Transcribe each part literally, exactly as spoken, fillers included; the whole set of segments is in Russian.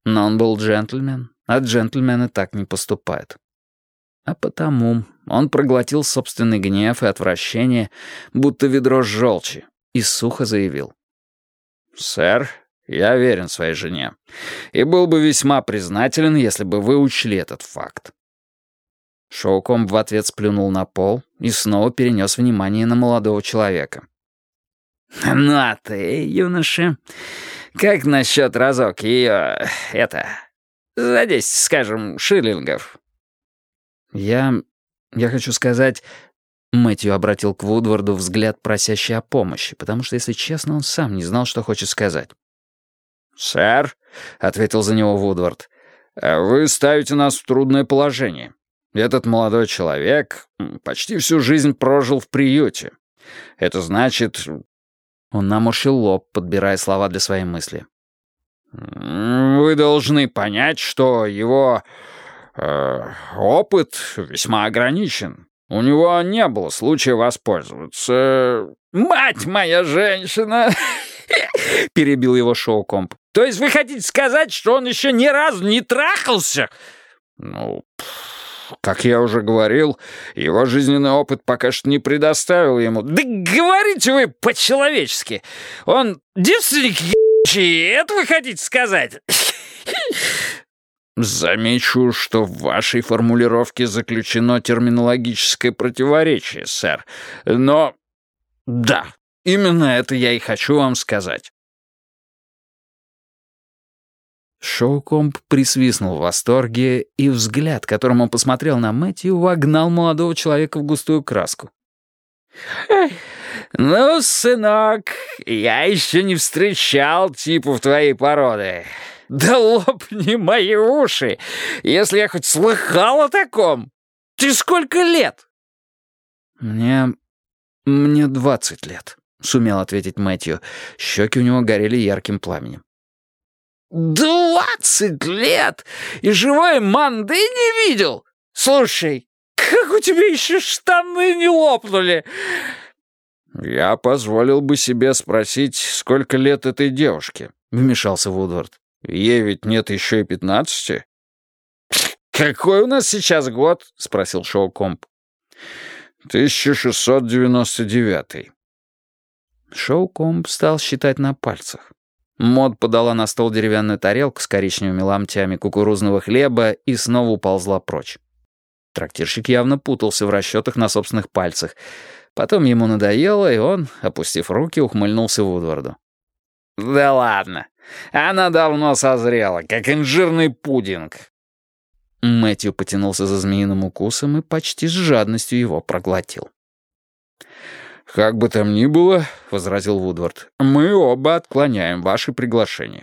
Но он был джентльмен, а джентльмены так не поступают. А потому он проглотил собственный гнев и отвращение, будто ведро желчи, и сухо заявил. «Сэр, я верен своей жене, и был бы весьма признателен, если бы вы учли этот факт». Шоукомб в ответ сплюнул на пол и снова перенес внимание на молодого человека. «Ну а ты, юноша, как насчет разок ее, это, за десять, скажем, шиллингов?» «Я... я хочу сказать...» Мэтью обратил к Вудварду взгляд, просящий о помощи, потому что, если честно, он сам не знал, что хочет сказать. «Сэр», — ответил за него Вудвард, — «вы ставите нас в трудное положение. Этот молодой человек почти всю жизнь прожил в приюте. Это значит...» Он наморщил лоб, подбирая слова для своей мысли. «Вы должны понять, что его э, опыт весьма ограничен. У него не было случая воспользоваться...» «Мать моя женщина!» — перебил его Шоукомб. «То есть вы хотите сказать, что он еще ни разу не трахался?» «Ну, как я уже говорил, его жизненный опыт пока что не предоставил ему...» «Да говорите вы по-человечески! Он девственник ебучий, это вы хотите сказать?» «Замечу, что в вашей формулировке заключено терминологическое противоречие, сэр. Но да, именно это я и хочу вам сказать». Шоукомб присвистнул в восторге, и взгляд, которым он посмотрел на Мэтью, вогнал молодого человека в густую краску. «Ну, сынок, я еще не встречал типов твоей породы. Да лопни мои уши, если я хоть слыхал о таком. Ты сколько лет?» «Мне... мне двадцать лет», — сумел ответить Мэтью. Щеки у него горели ярким пламенем. «Двадцать лет! И живой манды не видел! Слушай, как у тебя еще штаны не лопнули?» «Я позволил бы себе спросить, сколько лет этой девушке», — вмешался Вудвард. «Ей ведь нет еще и пятнадцати». «Какой у нас сейчас год?» — спросил Шоукомб. «тысяча шестьсот девяносто девятый». Шоукомб стал считать на пальцах. Мод подала на стол деревянную тарелку с коричневыми ломтями кукурузного хлеба и снова уползла прочь. Трактирщик явно путался в расчетах на собственных пальцах. Потом ему надоело, и он, опустив руки, ухмыльнулся Вудварду. «Да ладно, она давно созрела, как инжирный пудинг». Мэтью потянулся за змеиным укусом и почти с жадностью его проглотил. «Как бы там ни было, — возразил Вудвард, — мы оба отклоняем ваше приглашение».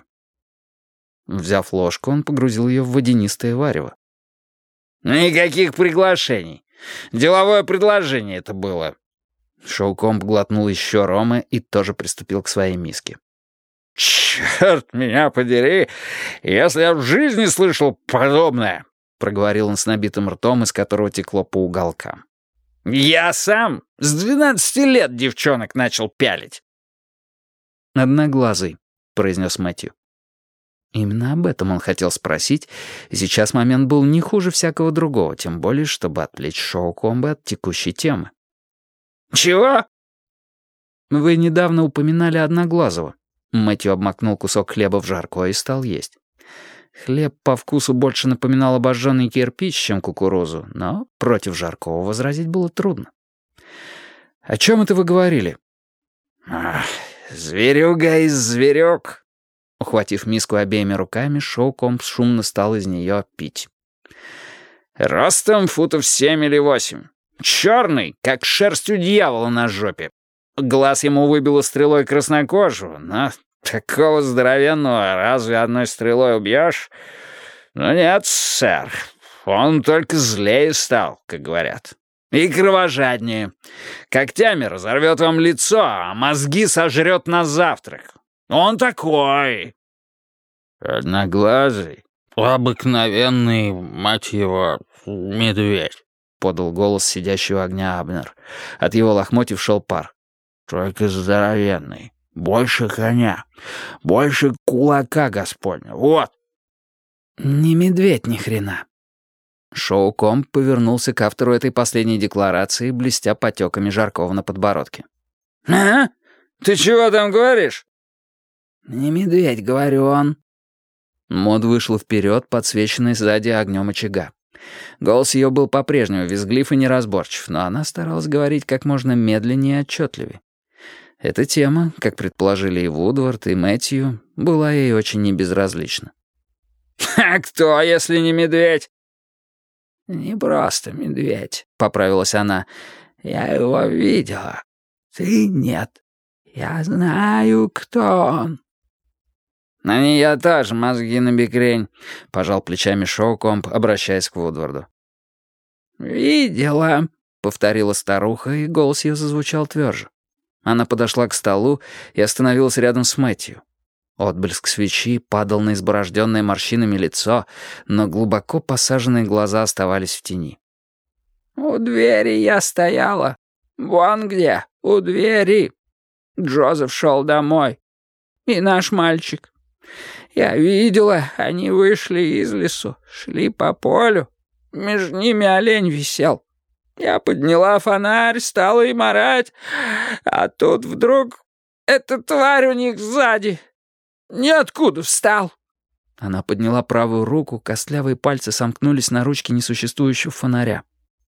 Взяв ложку, он погрузил ее в водянистое варево. «Никаких приглашений. Деловое предложение это было». Шоукомб глотнул еще ромы и тоже приступил к своей миске. «Черт меня подери, если я в жизни слышал подобное!» — проговорил он с набитым ртом, из которого текло по уголкам. «Я сам с двенадцати лет девчонок начал пялить». «Одноглазый», — произнес Мэтью. Именно об этом он хотел спросить, и сейчас момент был не хуже всякого другого, тем более, чтобы отвлечь Шоукомба от текущей темы. «Чего?» «Вы недавно упоминали Одноглазого». Мэтью обмакнул кусок хлеба в жаркое и стал есть. Хлеб по вкусу больше напоминал обожженный кирпич, чем кукурузу, но против жаркого возразить было трудно. «О чем это вы говорили?» «Ах, зверюга из зверек». Ухватив миску обеими руками, Шоукомб шумно стал из нее пить. «Ростом футов семь или восемь. Черный, как шерсть у дьявола на жопе. Глаз ему выбило стрелой краснокожего, но такого здоровенного разве одной стрелой убьешь? Ну нет, сэр, он только злее стал, как говорят. И кровожаднее. Когтями разорвет вам лицо, а мозги сожрет на завтрак. Он такой». «Одноглазый, обыкновенный, мать его, медведь», — подал голос сидящего огня Абнер. От его лохмотьев шел пар. «Только здоровенный, больше коня, больше кулака Господня, вот». «Не медведь ни хрена». Шоу-комп повернулся к автору этой последней декларации, блестя потеками жаркого на подбородке. «А? Ты чего там говоришь?» «Не медведь, говорю он». Мод вышла вперед, подсвеченный сзади огнем очага. Голос ее был по-прежнему визглив и неразборчив, но она старалась говорить как можно медленнее и отчетливее. Эта тема, как предположили и Вудвард, и Мэтью, была ей очень небезразлична. «А кто, если не медведь?» «Не просто медведь», — поправилась она. «Я его видела. Ты нет. Я знаю, кто он». «На нее тоже мозги набекрень», — пожал плечами Шоу-комп, обращаясь к Вудварду. «Видела», — повторила старуха, и голос ее зазвучал тверже. Она подошла к столу и остановилась рядом с Мэтью. Отблеск свечи падал на изборожденное морщинами лицо, но глубоко посаженные глаза оставались в тени. «У двери я стояла. Вон где, у двери. Джозеф шел домой. И наш мальчик. Я видела, они вышли из лесу, шли по полю. Между ними олень висел. Я подняла фонарь, стала им орать, а тут вдруг эта тварь у них сзади. Ниоткуда встал». Она подняла правую руку, костлявые пальцы сомкнулись на ручке несуществующего фонаря.